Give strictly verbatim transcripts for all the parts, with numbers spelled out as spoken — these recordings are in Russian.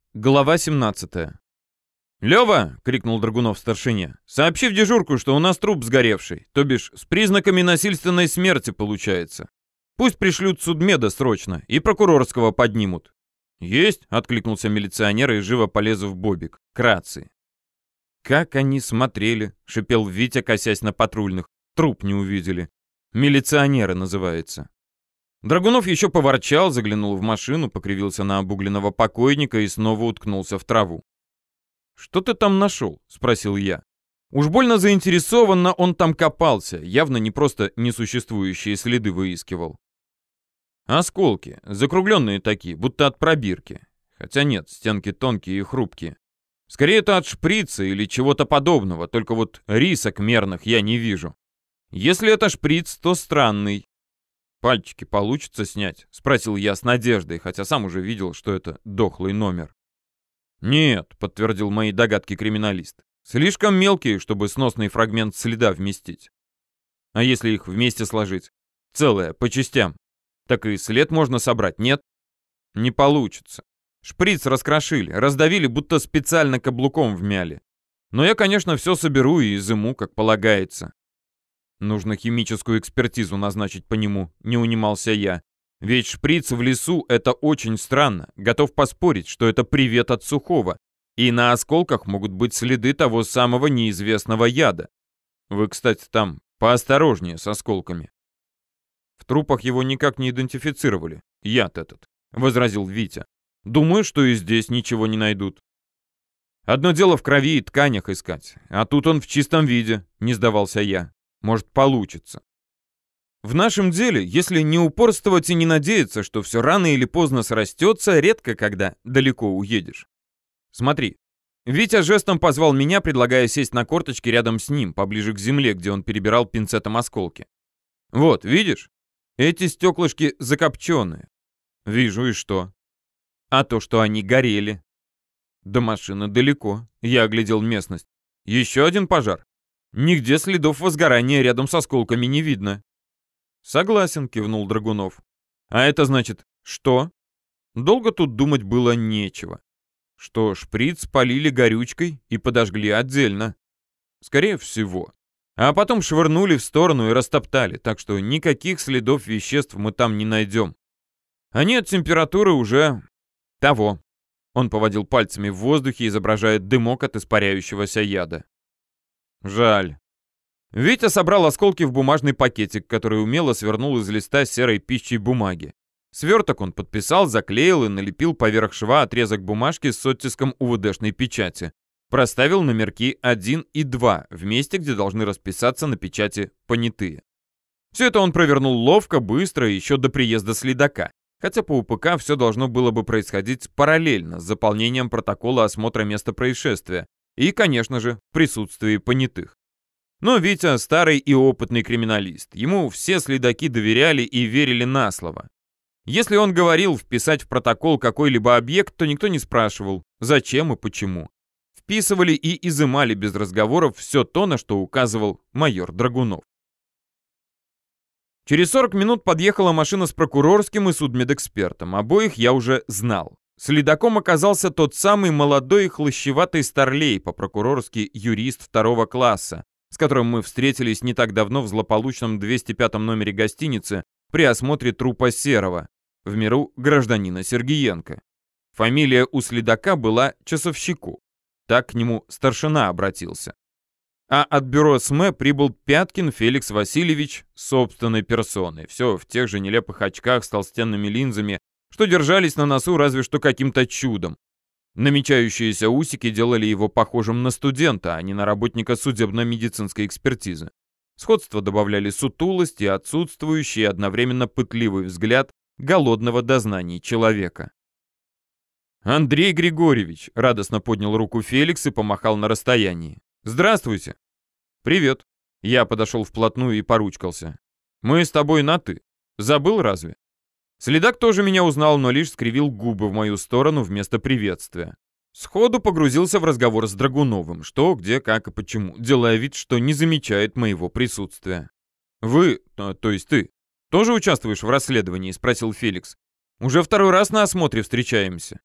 Глава семнадцатая. «Лёва!» — крикнул Драгунов старшине. «Сообщи в дежурку, что у нас труп сгоревший, то бишь с признаками насильственной смерти получается. Пусть пришлют судмеда срочно и прокурорского поднимут». «Есть!» — откликнулся милиционер и живо полез в бобик. К рации. «Как они смотрели!» — шипел Витя, косясь на патрульных. «Труп не увидели. Милиционеры называется». Драгунов еще поворчал, заглянул в машину, покривился на обугленного покойника и снова уткнулся в траву. «Что ты там нашел?» — спросил я. Уж больно заинтересованно он там копался, явно не просто несуществующие следы выискивал. «Осколки, закругленные такие, будто от пробирки. Хотя нет, стенки тонкие и хрупкие. Скорее это от шприца или чего-то подобного, только вот рисок мерных я не вижу. Если это шприц, то странный». «Пальчики получится снять?» — спросил я с надеждой, хотя сам уже видел, что это дохлый номер. «Нет», — подтвердил мои догадки криминалист. «Слишком мелкие, чтобы сносный фрагмент следа вместить. А если их вместе сложить? Целое, по частям. Так и след можно собрать, нет?» «Не получится. Шприц раскрошили, раздавили, будто специально каблуком вмяли. Но я, конечно, все соберу и изыму, как полагается». «Нужно химическую экспертизу назначить по нему», — не унимался я. «Ведь шприц в лесу — это очень странно. Готов поспорить, что это привет от сухого. И на осколках могут быть следы того самого неизвестного яда. Вы, кстати, там поосторожнее с осколками». «В трупах его никак не идентифицировали. Яд этот», — возразил Витя. «Думаю, что и здесь ничего не найдут». «Одно дело в крови и тканях искать, а тут он в чистом виде», — не сдавался я. «Может, получится». В нашем деле, если не упорствовать и не надеяться, что все рано или поздно срастется, редко когда далеко уедешь. Смотри. Витя жестом позвал меня, предлагая сесть на корточки рядом с ним, поближе к земле, где он перебирал пинцетом осколки. «Вот, видишь? Эти стеклышки закопченные». «Вижу, и что?» «А то, что они горели». «До машины далеко», — я оглядел местность. «Еще один пожар. Нигде следов возгорания рядом с осколками не видно». «Согласен», — кивнул Драгунов. «А это значит, что?» Долго тут думать было нечего. Что шприц полили горючкой и подожгли отдельно. Скорее всего. А потом швырнули в сторону и растоптали, так что никаких следов веществ мы там не найдем. Они от температуры уже... того. Он поводил пальцами в воздухе, изображая дымок от испаряющегося яда. «Жаль». Витя собрал осколки в бумажный пакетик, который умело свернул из листа серой пищей бумаги. Сверток он подписал, заклеил и налепил поверх шва отрезок бумажки с оттиском УВДшной печати. Проставил номерки один и два в месте, где должны расписаться на печати понятые. Все это он провернул ловко, быстро, еще до приезда следака. Хотя по УПК все должно было бы происходить параллельно с заполнением протокола осмотра места происшествия и, конечно же, в присутствии понятых. Но Витя старый и опытный криминалист. Ему все следаки доверяли и верили на слово. Если он говорил вписать в протокол какой-либо объект, то никто не спрашивал, зачем и почему. Вписывали и изымали без разговоров все то, на что указывал майор Драгунов. Через сорок минут подъехала машина с прокурорским и судмедэкспертом. Обоих я уже знал. Следаком оказался тот самый молодой и хлощеватый старлей, по-прокурорски юрист второго класса, с которым мы встретились не так давно в злополучном двести пятом номере гостиницы при осмотре трупа Серова, в миру гражданина Сергиенко. Фамилия у следака была Часовщику. Так к нему старшина обратился. А от бюро СМЭ прибыл Пяткин Феликс Васильевич собственной персоной. Все в тех же нелепых очках с толстенными линзами, что держались на носу разве что каким-то чудом. Намечающиеся усики делали его похожим на студента, а не на работника судебно-медицинской экспертизы. Сходство добавляли сутулость и отсутствующий одновременно пытливый взгляд голодного до знаний человека. «Андрей Григорьевич», — радостно поднял руку Феликс и помахал на расстоянии. «Здравствуйте». «Привет». Я подошел вплотную и поручкался. «Мы с тобой на «ты». Забыл разве?» Следак тоже меня узнал, но лишь скривил губы в мою сторону вместо приветствия. Сходу погрузился в разговор с Драгуновым, что, где, как и почему, делая вид, что не замечает моего присутствия. «Вы, то, то есть ты, тоже участвуешь в расследовании?» — спросил Феликс. «Уже второй раз на осмотре встречаемся».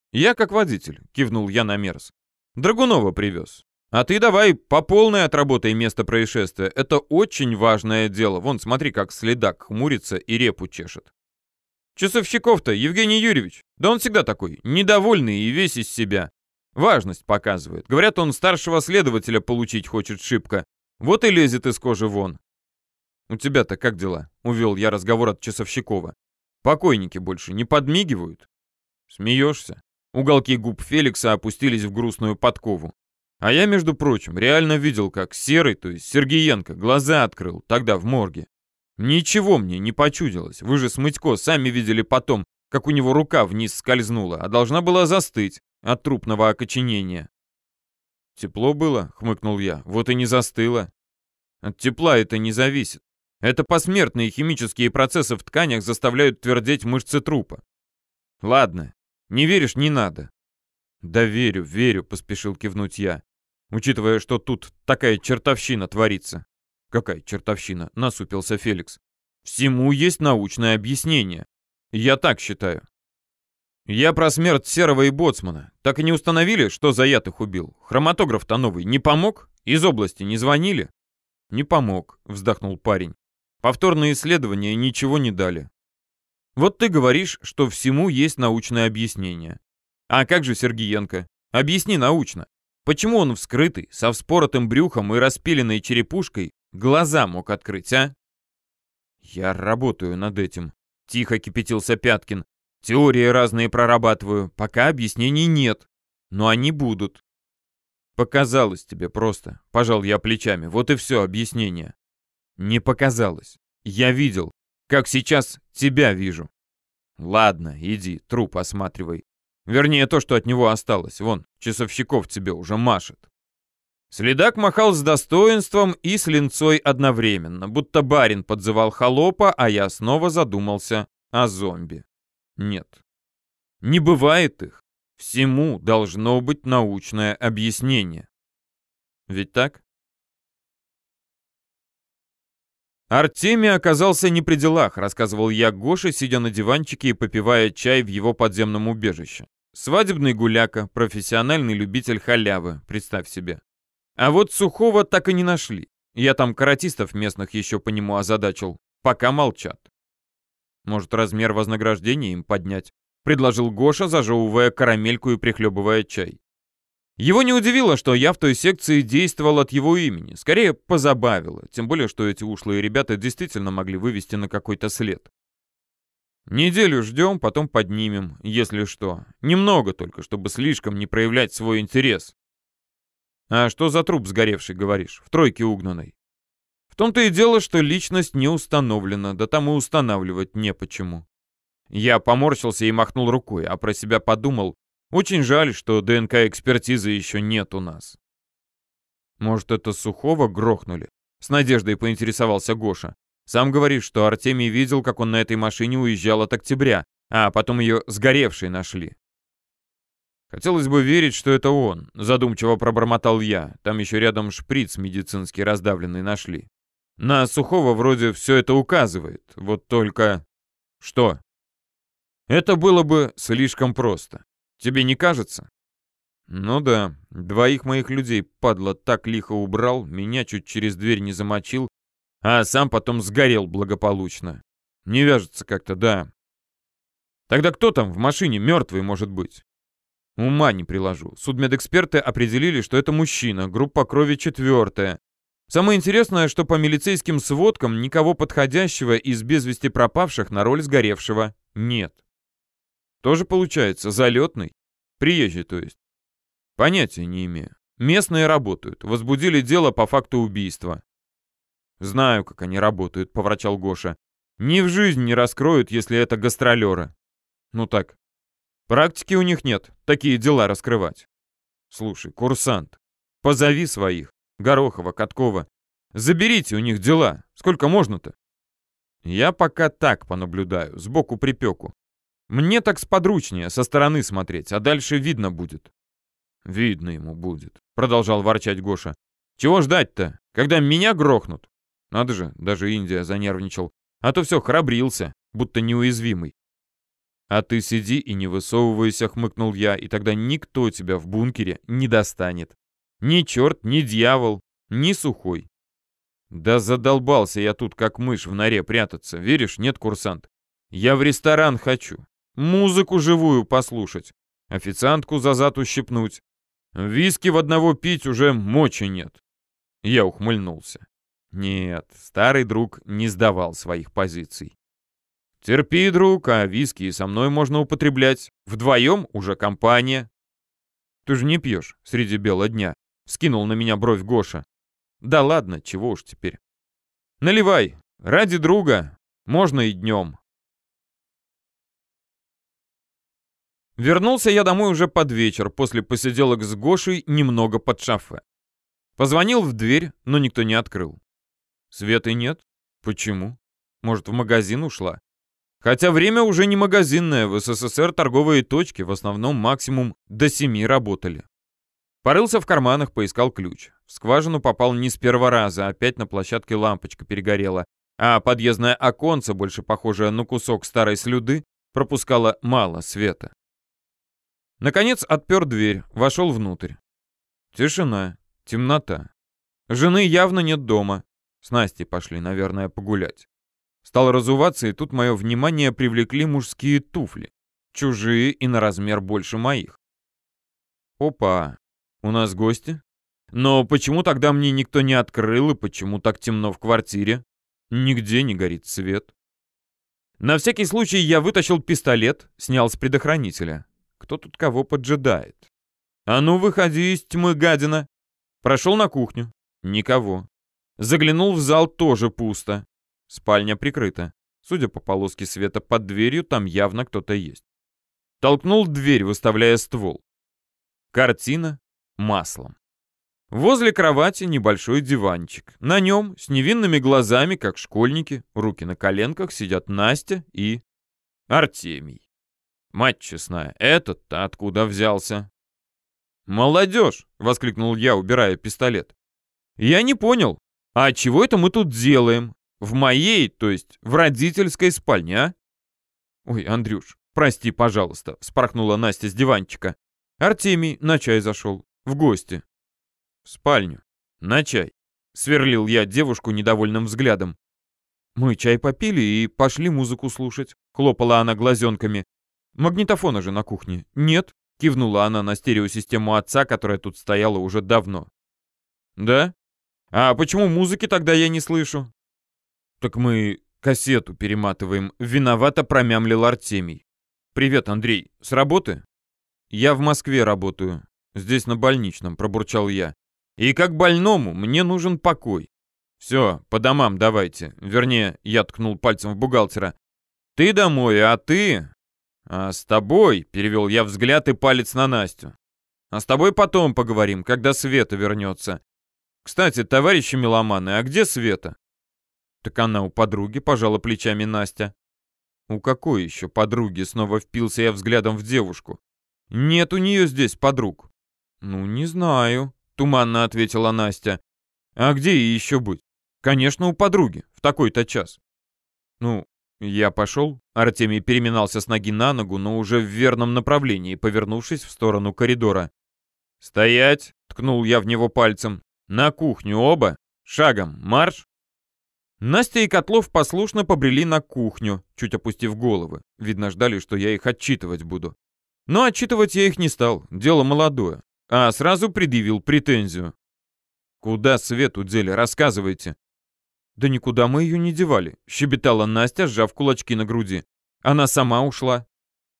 «Я как водитель», — кивнул я на Мерс. «Драгунова привез. А ты давай по полной отработай место происшествия. Это очень важное дело. Вон, смотри, как следак хмурится и репу чешет». «Часовщиков-то, Евгений Юрьевич, да он всегда такой, недовольный и весь из себя. Важность показывает. Говорят, он старшего следователя получить хочет шибко. Вот и лезет из кожи вон». «У тебя-то как дела?» — увел я разговор от Часовщикова. «Покойники больше не подмигивают?» «Смеешься?» Уголки губ Феликса опустились в грустную подкову. «А я, между прочим, реально видел, как Серый, то есть Сергеенко, глаза открыл тогда в морге. Ничего мне не почудилось. Вы же с Мытько сами видели потом, как у него рука вниз скользнула, а должна была застыть от трупного окоченения». «Тепло было?» — хмыкнул я. «Вот и не застыло». «От тепла это не зависит. Это посмертные химические процессы в тканях заставляют твердеть мышцы трупа». «Ладно, не веришь — не надо». «Да верю, верю», — поспешил кивнуть я, учитывая, что тут такая чертовщина творится. «Какая чертовщина?» — насупился Феликс. «Всему есть научное объяснение. Я так считаю». «Я про смерть Серого и Боцмана. Так и не установили, что за яд их убил? Хроматограф-то новый не помог? Из области не звонили?» «Не помог», — вздохнул парень. «Повторные исследования ничего не дали». «Вот ты говоришь, что всему есть научное объяснение. А как же Сергеенко? Объясни научно. Почему он вскрытый, со вспоротым брюхом и распиленной черепушкой глаза мог открыть, а?» «Я работаю над этим», — тихо кипятился Пяткин. «Теории разные прорабатываю. Пока объяснений нет. Но они будут». «Показалось тебе просто», — пожал я плечами. «Вот и все объяснение». «Не показалось. Я видел, как сейчас тебя вижу». «Ладно, иди, труп осматривай. Вернее, то, что от него осталось. Вон, Часовщиков тебе уже машет». Следак махал с достоинством и с линцой одновременно, будто барин подзывал холопа, а я снова задумался о зомби. Нет, не бывает их. Всему должно быть научное объяснение. Ведь так? Артемий оказался не при делах, рассказывал я Гоше, сидя на диванчике и попивая чай в его подземном убежище. Свадебный гуляка, профессиональный любитель халявы, представь себе. А вот Сухого так и не нашли. Я там каратистов местных еще по нему озадачил. Пока молчат. Может, размер вознаграждения им поднять? Предложил Гоша, зажевывая карамельку и прихлебывая чай. Его не удивило, что я в той секции действовал от его имени. Скорее, позабавило. Тем более, что эти ушлые ребята действительно могли вывести на какой-то след. Неделю ждем, потом поднимем, если что. Немного только, чтобы слишком не проявлять свой интерес. А что за труп сгоревший, говоришь, в тройке угнанной? В том-то и дело, что личность не установлена, да там и устанавливать не почему. Я поморщился и махнул рукой, а про себя подумал, очень жаль, что ДНК-экспертизы еще нет у нас. Может, это Сухого грохнули? С надеждой поинтересовался Гоша. Сам говоришь, что Артемий видел, как он на этой машине уезжал от октября, а потом ее сгоревшей нашли. Хотелось бы верить, что это он, задумчиво пробормотал я. Там еще рядом шприц медицинский раздавленный нашли. На Сухого вроде все это указывает, вот только... Что? Это было бы слишком просто. Тебе не кажется? Ну да, двоих моих людей, падла, так лихо убрал, меня чуть через дверь не замочил, а сам потом сгорел благополучно. Не вяжется как-то, да. Тогда кто там в машине мертвый может быть? Ума не приложу. Судмедэксперты определили, что это мужчина, группа крови четвертая. Самое интересное, что по милицейским сводкам никого подходящего из без вести пропавших на роль сгоревшего нет. Тоже получается залетный? Приезжий, то есть. Понятия не имею. Местные работают. Возбудили дело по факту убийства. Знаю, как они работают, поворчал Гоша. Ни в жизнь не раскроют, если это гастролеры. Ну так. Практики у них нет, такие дела раскрывать. Слушай, курсант, позови своих. Горохова, Каткова. Заберите у них дела. Сколько можно-то? Я пока так понаблюдаю, сбоку припеку. Мне так сподручнее, со стороны смотреть, а дальше видно будет. Видно ему будет, продолжал ворчать Гоша. Чего ждать-то, когда меня грохнут? Надо же, даже Индия занервничал. А то все храбрился, будто неуязвимый. «А ты сиди и не высовывайся», — хмыкнул я, «и тогда никто тебя в бункере не достанет. Ни черт, ни дьявол, ни сухой». «Да задолбался я тут, как мышь в норе прятаться. Веришь, нет, курсант? Я в ресторан хочу. Музыку живую послушать. Официантку за зад ущипнуть. Виски в одного пить уже мочи нет». Я ухмыльнулся. Нет, старый друг не сдавал своих позиций. «Терпи, друг, а виски и со мной можно употреблять. Вдвоем уже компания». «Ты же не пьешь среди бела дня», — скинул на меня бровь Гоша. «Да ладно, чего уж теперь. Наливай, ради друга, можно и днем». Вернулся я домой уже под вечер, после посиделок с Гошей немного под шафе. Позвонил в дверь, но никто не открыл. Светы нет? Почему? Может, в магазин ушла? Хотя время уже не магазинное, в СССР торговые точки в основном максимум до семи работали. Порылся в карманах, поискал ключ. В скважину попал не с первого раза, опять на площадке лампочка перегорела, а подъездное оконце, больше похожее на кусок старой слюды, пропускало мало света. Наконец отпер дверь, вошел внутрь. Тишина, темнота. Жены явно нет дома. С Настей пошли, наверное, погулять. Стал разуваться, и тут мое внимание привлекли мужские туфли. Чужие и на размер больше моих. Опа, у нас гости? Но почему тогда мне никто не открыл, и почему так темно в квартире? Нигде не горит свет. На всякий случай я вытащил пистолет, снял с предохранителя. Кто тут кого поджидает? А ну, выходи из тьмы, гадина. Прошел на кухню. Никого. Заглянул в зал, тоже пусто. Спальня прикрыта. Судя по полоске света под дверью, там явно кто-то есть. Толкнул дверь, выставляя ствол. Картина маслом. Возле кровати небольшой диванчик. На нем, с невинными глазами, как школьники, руки на коленках, сидят Настя и Артемий. Мать честная, этот-то откуда взялся? «Молодежь!» — воскликнул я, убирая пистолет. «Я не понял, а чего это мы тут делаем? В моей, то есть в родительской спальне, а?» «Ой, Андрюш, прости, пожалуйста», — вспорхнула Настя с диванчика. «Артемий на чай зашел. В гости». «В спальню. На чай», — сверлил я девушку недовольным взглядом. «Мы чай попили и пошли музыку слушать», — хлопала она глазенками. «Магнитофона же на кухне нет», — кивнула она на стереосистему отца, которая тут стояла уже давно. «Да? А почему музыки тогда я не слышу?» «Так мы кассету перематываем», — виновато промямлил Артемий. «Привет, Андрей. С работы?» «Я в Москве работаю. Здесь на больничном», — пробурчал я. «И как больному мне нужен покой. Все, по домам давайте. Вернее, я ткнул пальцем в бухгалтера. Ты домой, а ты...» «А с тобой», — перевел я взгляд и палец на Настю. «А с тобой потом поговорим, когда Света вернется. Кстати, товарищи меломаны, а где Света?» «Так она у подруги», — пожала плечами Настя. «У какой еще подруги?» — снова впился я взглядом в девушку. «Нет у нее здесь подруг». «Ну, не знаю», — туманно ответила Настя. «А где ей еще быть? Конечно, у подруги, в такой-то час». «Ну, я пошел». Артемий переминался с ноги на ногу, но уже в верном направлении, повернувшись в сторону коридора. «Стоять!» — ткнул я в него пальцем. «На кухню оба! Шагом марш!» Настя и Котлов послушно побрели на кухню, чуть опустив головы. Видно, ждали, что я их отчитывать буду. Но отчитывать я их не стал, дело молодое. А сразу предъявил претензию. «Куда Свету дели? Рассказывайте». «Да никуда мы ее не девали», — щебетала Настя, сжав кулачки на груди. «Она сама ушла».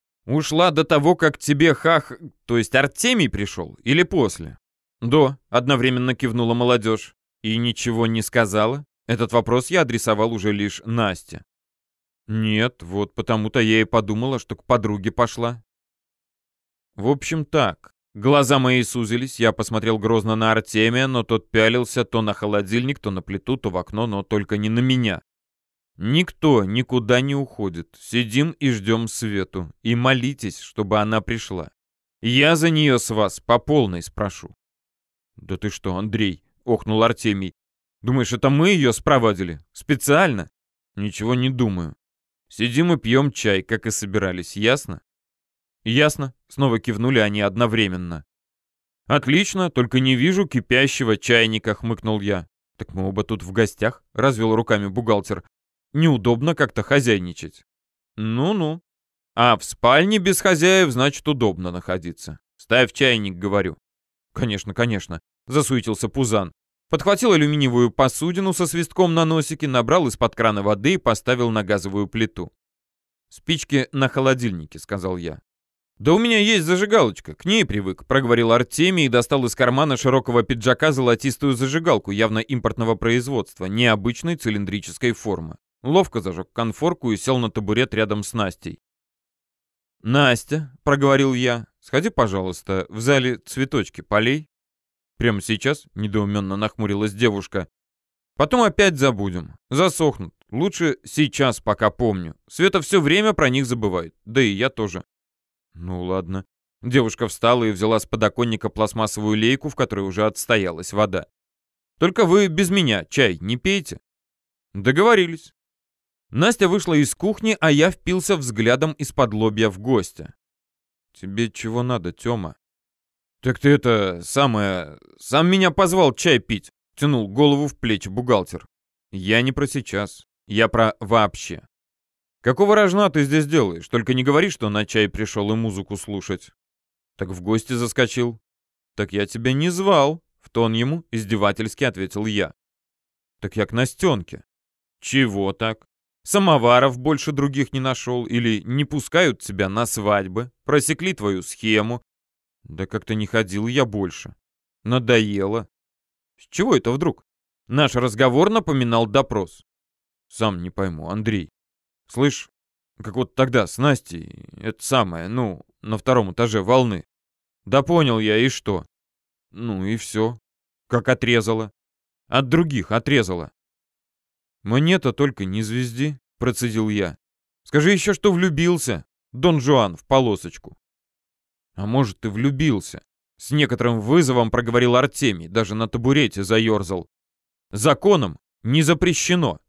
«Ушла до того, как тебе хах... то есть Артемий пришел? Или после?» «Да», — одновременно кивнула молодежь. «И ничего не сказала?» Этот вопрос я адресовал уже лишь Насте. «Нет, вот потому-то я и подумала, что к подруге пошла». В общем так. Глаза мои сузились, я посмотрел грозно на Артемия, но тот пялился то на холодильник, то на плиту, то в окно, но только не на меня. Никто никуда не уходит. Сидим и ждем Свету. И молитесь, чтобы она пришла. Я за нее с вас по полной спрошу. «Да ты что, Андрей?» — охнул Артемий. «Думаешь, это мы ее спровадили? Специально?» «Ничего не думаю. Сидим и пьем чай, как и собирались, ясно? Ясно, снова кивнули они одновременно. Отлично, только не вижу кипящего чайника, хмыкнул я. Так мы оба тут в гостях, развел руками бухгалтер. Неудобно как-то хозяйничать. Ну-ну. А в спальне без хозяев, значит, удобно находиться. Ставь чайник, говорю. Конечно, конечно, засуетился Пузан. Подхватил алюминиевую посудину со свистком на носике, набрал из-под крана воды и поставил на газовую плиту. «Спички на холодильнике», — сказал я. «Да у меня есть зажигалочка, к ней привык», — проговорил Артемий и достал из кармана широкого пиджака золотистую зажигалку, явно импортного производства, необычной цилиндрической формы. Ловко зажег конфорку и сел на табурет рядом с Настей. «Настя», — проговорил я, — «сходи, пожалуйста, в зале цветочки полей». «Прямо сейчас?» — недоуменно нахмурилась девушка. «Потом опять забудем. Засохнут. Лучше сейчас, пока помню. Света все время про них забывает. Да и я тоже». «Ну ладно». Девушка встала и взяла с подоконника пластмассовую лейку, в которой уже отстоялась вода. «Только вы без меня чай не пейте». «Договорились». Настя вышла из кухни, а я впился взглядом из-под лобья в гостя. «Тебе чего надо, Тёма?» «Так ты это, самое... Сам меня позвал чай пить», — тянул голову в плечи бухгалтер. «Я не про сейчас. Я про вообще. Какого рожна ты здесь делаешь? Только не говори, что на чай пришел и музыку слушать». «Так в гости заскочил». «Так я тебя не звал», — в тон ему издевательски ответил я. «Так я к Настенке». «Чего так? Самоваров больше других не нашел? Или не пускают тебя на свадьбы? Просекли твою схему?» «Да как-то не ходил я больше. Надоело». «С чего это вдруг?» Наш разговор напоминал допрос. «Сам не пойму, Андрей. Слышь, как вот тогда с Настей, это самое, ну, на втором этаже волны. Да понял я, и что? Ну и все. Как отрезала. От других отрезала». «Мне-то только не звезди», — процедил я. «Скажи еще, что влюбился, Дон Жуан, в полосочку». «А может, ты влюбился?» С некоторым вызовом проговорил Артемий, даже на табурете заерзал. «Законом не запрещено.